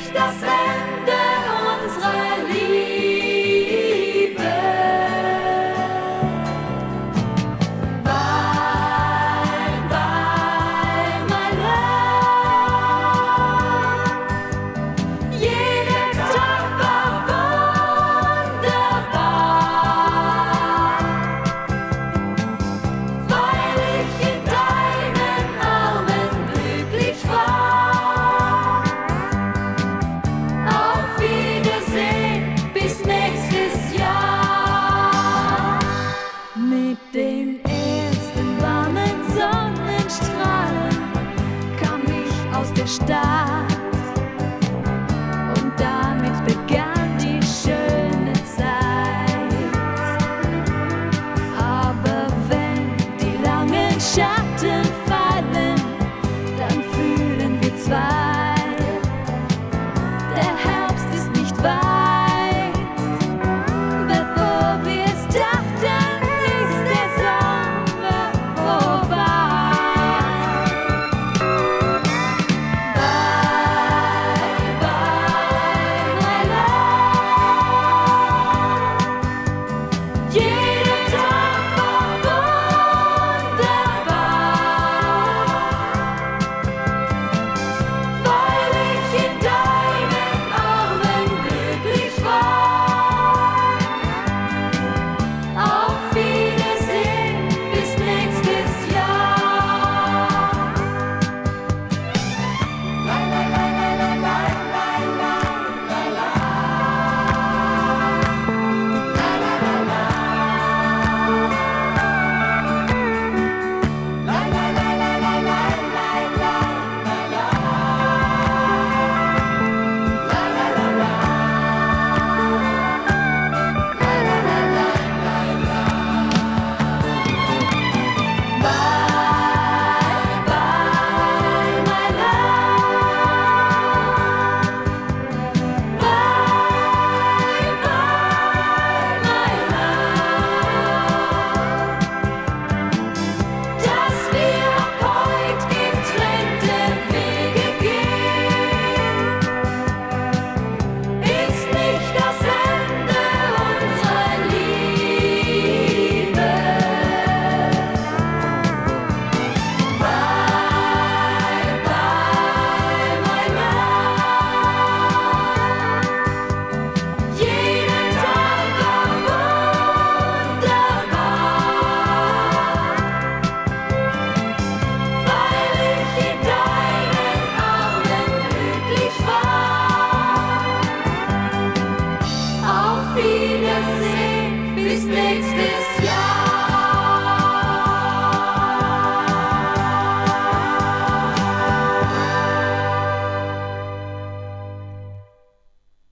nicht das Ende unserer Liebe. Bye, bye, my love. Jeder Tag war wunderbar, weil ich in deinen Armen glücklich war. Auf Wiedersehen, bis nächstes Jahr. Mit den ersten warmen Sonnenstrahlen kam ich aus der Stadt und damit begann die schöne Zeit. Aber wenn die langen Schatten fallen, dann fühlen wir zwei. Der Herbst ist nicht weit, bevor wir es dachten, ist der Sommer vorbei. Bye, bye, my love. Jeder Tag war wunderbar, weil ich in deinen Armen glücklich war. Auf Wiedersehen, bis nächstes Jahr. La la la la la la la la la la. La la la la. La la la la la la la la la. La la la la. Bye, bye, my love. Bye, bye, my love. Dass wir ab heut getrennte Wege gehen, ist nicht das Ende unserer Liebe. Bye, bye, my love. Jeder Tag war wunderbar, weil ich in deinen Armen glücklich war. Auf Wiedersehen, bis nächstes